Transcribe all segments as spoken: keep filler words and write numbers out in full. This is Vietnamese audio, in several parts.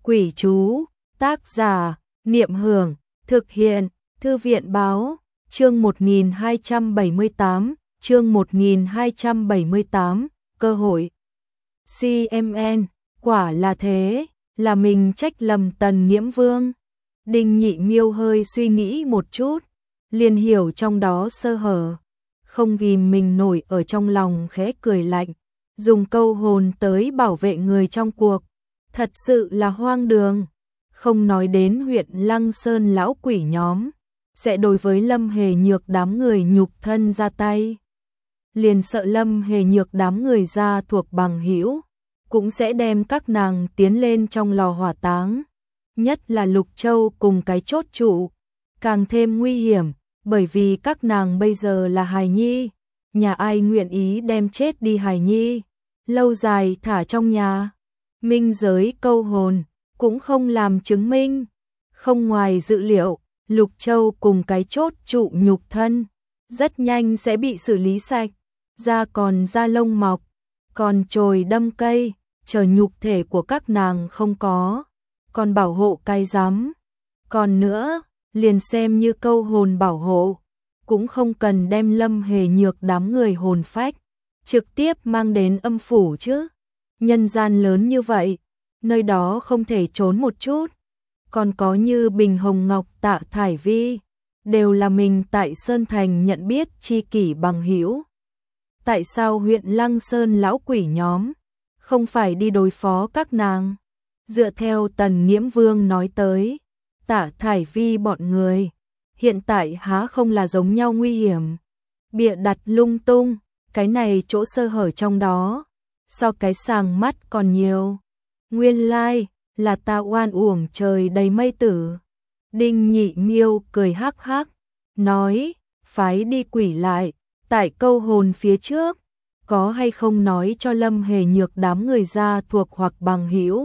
Quỷ chú, tác giả, Niệm Hưởng, thực hiện, Thư viện báo, chương một nghìn hai trăm bảy mươi tám, chương một nghìn hai trăm bảy mươi tám, cơ hội. xê em en, quả là thế, là mình trách lầm Tần Nghiễm Vương. Đinh Nhị Miêu hơi suy nghĩ một chút, liền hiểu trong đó sơ hở, không ghim mình nổi ở trong lòng khẽ cười lạnh, dùng câu hồn tới bảo vệ người trong cuộc, thật sự là hoang đường. Không nói đến huyện Lăng Sơn lão quỷ nhóm sẽ đối với Lâm Hề Nhược đám người nhục thân ra tay, liền sợ Lâm Hề Nhược đám người ra thuộc bằng hữu cũng sẽ đem các nàng tiến lên trong lò hỏa táng. Nhất là Lục Châu cùng cái chốt trụ, càng thêm nguy hiểm, bởi vì các nàng bây giờ là hài nhi, nhà ai nguyện ý đem chết đi hài nhi, lâu dài thả trong nhà. Minh giới câu hồn cũng không làm chứng minh. Không ngoài dự liệu, Lục Châu cùng cái chốt trụ nhục thân rất nhanh sẽ bị xử lý sạch, da còn da lông mọc, còn chồi đâm cây, chờ nhục thể của các nàng không có, còn bảo hộ cái rắm. Còn nữa, liền xem như câu hồn bảo hộ, cũng không cần đem Lâm Hề Nhược đám người hồn phách trực tiếp mang đến âm phủ chứ. Nhân gian lớn như vậy, nơi đó không thể trốn một chút. Còn có như Bình Hồng Ngọc, Tạ Thải Vi, đều là mình tại Sơn Thành nhận biết chi kỷ bằng hữu. Tại sao huyện Lăng Sơn lão quỷ nhóm không phải đi đối phó các nàng? Dựa theo Tần Nghiễm Vương nói tới, Tạ Thải Vi bọn người hiện tại há không là giống nhau nguy hiểm, bịa đặt lung tung, cái này chỗ sơ hở trong đó so cái sàng mắt còn nhiều. Nguyên lai là ta oan uổng trời đầy mây tử. Đinh Nhị Miêu cười hắc hắc, nói, phái đi quỷ lại, tại câu hồn phía trước, có hay không nói cho Lâm Hề Nhược đám người ra thuộc hoặc bằng hữu,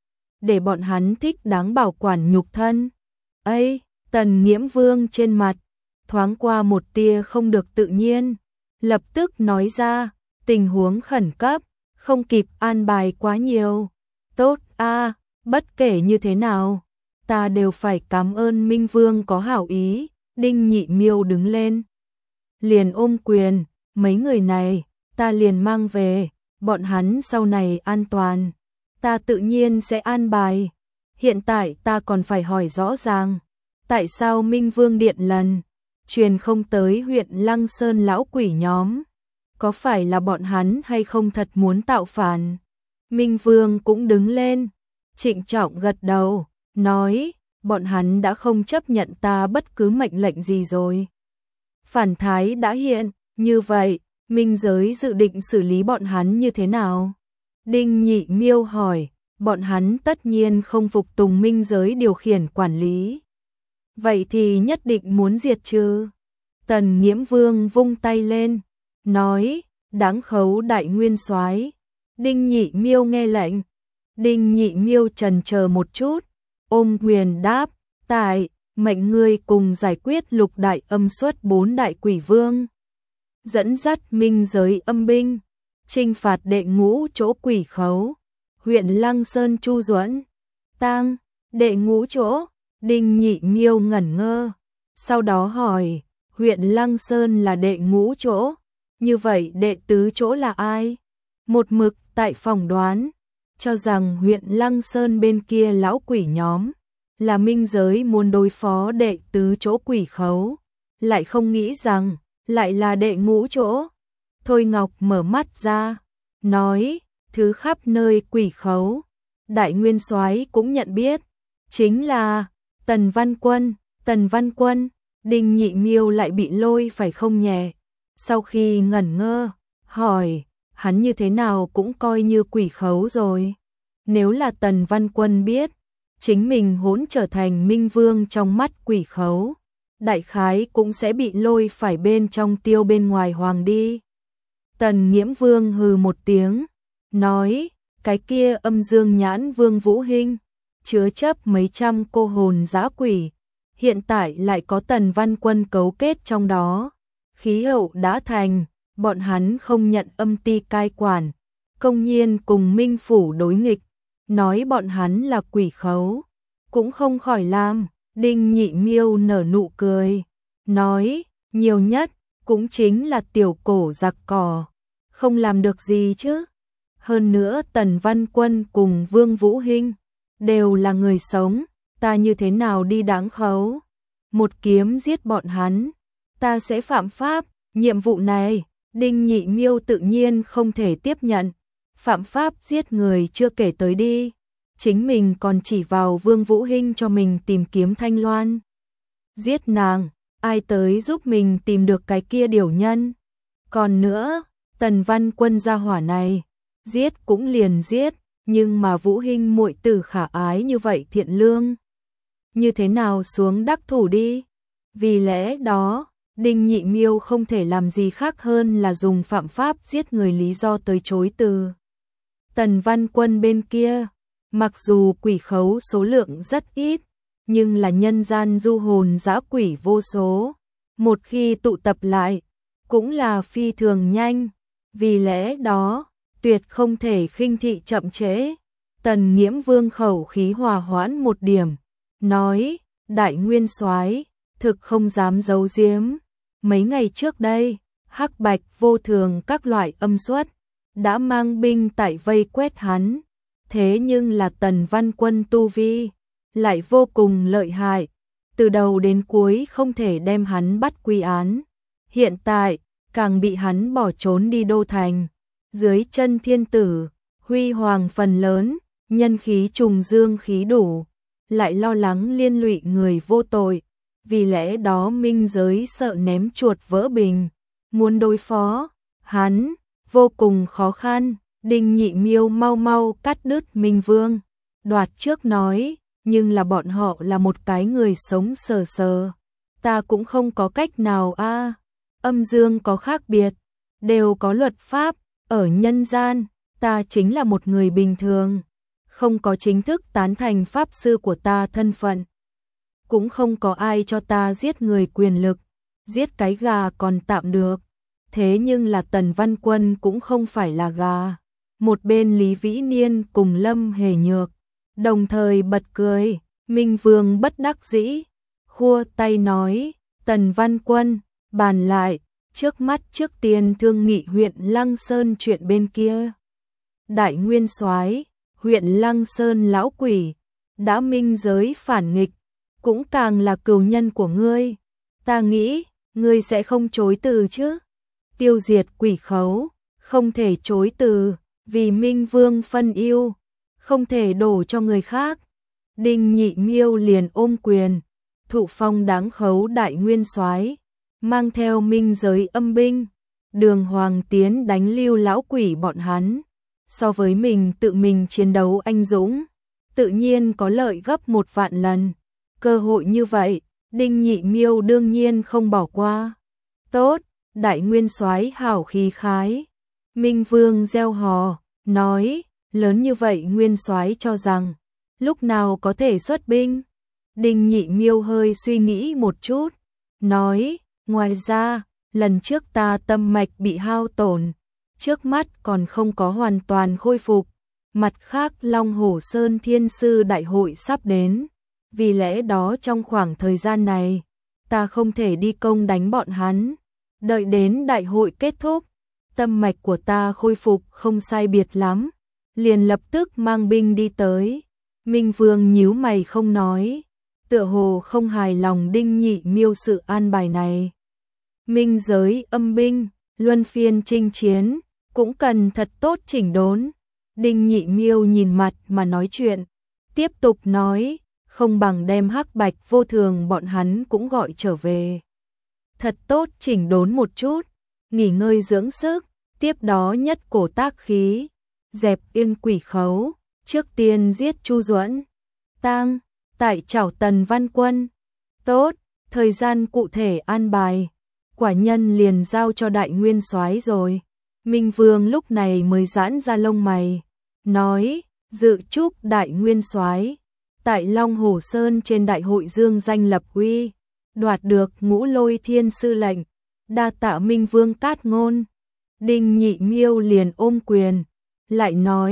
để bọn hắn thích đáng bảo quản nhục thân. Ấy, Tần Nghiễm Vương trên mặt thoáng qua một tia không được tự nhiên, lập tức nói ra, tình huống khẩn cấp, không kịp an bài quá nhiều. Tốt a, bất kể như thế nào, ta đều phải cảm ơn Minh Vương có hảo ý. Đinh Nhị Miêu đứng lên, liền ôm quyền, mấy người này, ta liền mang về, bọn hắn sau này an toàn, ta tự nhiên sẽ an bài. Hiện tại ta còn phải hỏi rõ ràng, tại sao Minh Vương điện lần truyền không tới huyện Lăng Sơn lão quỷ nhóm, có phải là bọn hắn hay không thật muốn tạo phản? Minh Vương cũng đứng lên, trịnh trọng gật đầu, nói, bọn hắn đã không chấp nhận ta bất cứ mệnh lệnh gì rồi. Phản thái đã hiện, như vậy, Minh giới dự định xử lý bọn hắn như thế nào? Đinh Nhị Miêu hỏi, bọn hắn tất nhiên không phục tùng Minh giới điều khiển quản lý. Vậy thì nhất định muốn diệt trừ. Tần Nghiễm Vương vung tay lên, nói, đáng khấu đại nguyên soái. Đinh Nhị Miêu nghe lệnh. Đinh Nhị Miêu trần chờ một chút, ôm quyền đáp, tại, mệnh ngươi cùng giải quyết lục đại âm xuất bốn đại quỷ vương, dẫn dắt minh giới âm binh, chinh phạt đệ ngũ chỗ quỷ khấu, huyện Lăng Sơn Chu Duẫn, tang, đệ ngũ chỗ. Đinh Nhị Miêu ngẩn ngơ, sau đó hỏi, huyện Lăng Sơn là đệ ngũ chỗ, như vậy đệ tứ chỗ là ai? Một mực tại phỏng đoán, cho rằng huyện Lăng Sơn bên kia lão quỷ nhóm là minh giới muốn đối phó đệ tứ chỗ quỷ khấu, lại không nghĩ rằng lại là đệ ngũ chỗ. Thôi Ngọc mở mắt ra, nói, thứ khắp nơi quỷ khấu, đại nguyên soái cũng nhận biết, chính là Tần Văn Quân. Tần Văn Quân. Đinh Nhị Miêu lại bị lôi phải không nhẹ, sau khi ngẩn ngơ, hỏi, hắn như thế nào cũng coi như quỷ khấu rồi. Nếu là Tần Văn Quân biết chính mình hỗn trở thành Minh Vương trong mắt quỷ khấu, đại khái cũng sẽ bị lôi phải bên trong tiêu bên ngoài hoàng đi. Tần Nghiễm Vương hừ một tiếng, nói, cái kia âm dương nhãn Vương Vũ Hinh chứa chấp mấy trăm cô hồn dã quỷ, hiện tại lại có Tần Văn Quân cấu kết trong đó, khí hậu đã thành, bọn hắn không nhận âm ti cai quản, công nhiên cùng Minh phủ đối nghịch, nói bọn hắn là quỷ khấu, cũng không khỏi làm. Đinh Nhị Miêu nở nụ cười, nói, nhiều nhất, cũng chính là tiểu cổ giặc cỏ, không làm được gì chứ. Hơn nữa Tần Văn Quân cùng Vương Vũ Hinh đều là người sống, ta như thế nào đi đáng khấu, một kiếm giết bọn hắn, ta sẽ phạm pháp, nhiệm vụ này, Đinh Nhị Miêu tự nhiên không thể tiếp nhận, phạm pháp giết người chưa kể tới đi, chính mình còn chỉ vào Vương Vũ Hinh cho mình tìm kiếm Thanh Loan. Giết nàng, ai tới giúp mình tìm được cái kia điều nhân. Còn nữa, Tần Văn Quân gia hỏa này, giết cũng liền giết, nhưng mà Vũ Hinh muội tử khả ái như vậy thiện lương, như thế nào xuống đắc thủ đi. Vì lẽ đó, Đinh Nhị Miêu không thể làm gì khác hơn là dùng phạm pháp giết người lý do tới chối từ. Tần Văn Quân bên kia, mặc dù quỷ khấu số lượng rất ít, nhưng là nhân gian du hồn dã quỷ vô số, một khi tụ tập lại, cũng là phi thường nhanh, vì lẽ đó, tuyệt không thể khinh thị chậm trễ. Tần Nghiễm Vương khẩu khí hòa hoãn một điểm, nói, đại nguyên soái, thực không dám giấu giếm, mấy ngày trước đây, hắc bạch vô thường các loại âm xuất, đã mang binh tại vây quét hắn, thế nhưng là Tần Văn Quân tu vi, lại vô cùng lợi hại, từ đầu đến cuối không thể đem hắn bắt quy án, hiện tại, càng bị hắn bỏ trốn đi đô thành, dưới chân thiên tử, huy hoàng phần lớn, nhân khí trùng dương khí đủ, lại lo lắng liên lụy người vô tội, vì lẽ đó minh giới sợ ném chuột vỡ bình, muốn đối phó, hắn, vô cùng khó khăn. Đinh Nhị Miêu mau mau cắt đứt Minh Vương, đoạt trước nói, nhưng là bọn họ là một cái người sống sờ sờ, ta cũng không có cách nào a. À, âm dương có khác biệt, đều có luật pháp, ở nhân gian, ta chính là một người bình thường, không có chính thức tán thành pháp sư của ta thân phận, cũng không có ai cho ta giết người quyền lực, giết cái gà còn tạm được, thế nhưng là Tần Văn Quân cũng không phải là gà. Một bên Lý Vĩ Niên cùng Lâm Hề Nhược, đồng thời bật cười, Minh Vương bất đắc dĩ, khua tay nói, Tần Văn Quân, bàn lại, trước mắt trước tiên thương nghị huyện Lăng Sơn chuyện bên kia. Đại nguyên soái, huyện Lăng Sơn lão quỷ, đã minh giới phản nghịch, cũng càng là cừu nhân của ngươi, ta nghĩ, ngươi sẽ không chối từ chứ. Tiêu diệt quỷ khấu, không thể chối từ. Vì Minh Vương phân ưu, không thể đổ cho người khác. Đinh Nhị Miêu liền ôm quyền, thụ phong đáng khấu đại nguyên soái, mang theo minh giới âm binh, đường hoàng tiến đánh lưu lão quỷ bọn hắn. So với mình tự mình chiến đấu anh dũng, tự nhiên có lợi gấp một vạn lần. Cơ hội như vậy, Đinh Nhị Miêu đương nhiên không bỏ qua. Tốt, đại nguyên soái hảo khí khái. Minh Vương reo hò, nói, lớn như vậy nguyên soái cho rằng, lúc nào có thể xuất binh. Đinh Nhị Miêu hơi suy nghĩ một chút, nói, ngoài ra, lần trước ta tâm mạch bị hao tổn, trước mắt còn không có hoàn toàn khôi phục. Mặt khác Long Hổ Sơn Thiên Sư Đại hội sắp đến, vì lẽ đó trong khoảng thời gian này, ta không thể đi công đánh bọn hắn, đợi đến đại hội kết thúc. Tâm mạch của ta khôi phục không sai biệt lắm, liền lập tức mang binh đi tới. Minh Vương nhíu mày không nói, tựa hồ không hài lòng Đinh Nhị Miêu sự an bài này. Minh giới âm binh, luân phiên chinh chiến, cũng cần thật tốt chỉnh đốn. Đinh Nhị Miêu nhìn mặt mà nói chuyện, tiếp tục nói, không bằng đem hắc bạch vô thường bọn hắn cũng gọi trở về. Thật tốt chỉnh đốn một chút, nghỉ ngơi dưỡng sức, tiếp đó nhất cổ tác khí, dẹp yên quỷ khấu, trước tiên giết Chu Duẫn, tang, tại chảo Tần Văn Quân. Tốt, thời gian cụ thể an bài, quả nhân liền giao cho đại nguyên soái rồi. Minh Vương lúc này mới giãn ra lông mày, nói, dự chúc đại nguyên soái tại Long Hổ Sơn trên đại hội dương danh lập uy, đoạt được Ngũ Lôi Thiên Sư lệnh, đa tạ Minh Vương cát ngôn. Đinh Nhị Miêu liền ôm quyền, lại nói,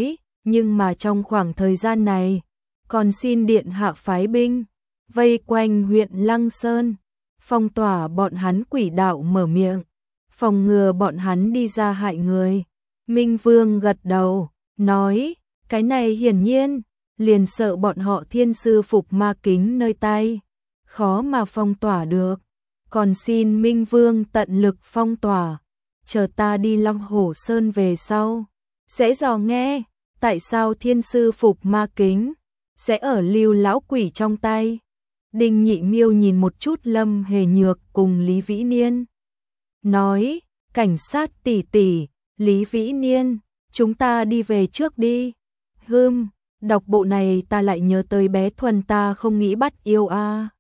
nhưng mà trong khoảng thời gian này, còn xin điện hạ phái binh, vây quanh huyện Lăng Sơn, phong tỏa bọn hắn quỷ đạo mở miệng, phòng ngừa bọn hắn đi ra hại người. Minh Vương gật đầu, nói, cái này hiển nhiên, liền sợ bọn họ thiên sư phục ma kính nơi tay, khó mà phong tỏa được, còn xin Minh Vương tận lực phong tỏa, chờ ta đi Long Hổ Sơn về sau, sẽ dò nghe, tại sao thiên sư phục ma kính, sẽ ở Lưu lão quỷ trong tay. Đinh Nhị Miêu nhìn một chút Lâm Hề Nhược cùng Lý Vĩ Niên, nói, cảnh sát tỷ tỷ, Lý Vĩ Niên, chúng ta đi về trước đi. Hừm, đọc bộ này ta lại nhớ tới bé Thuần ta không nghĩ bắt yêu a. À.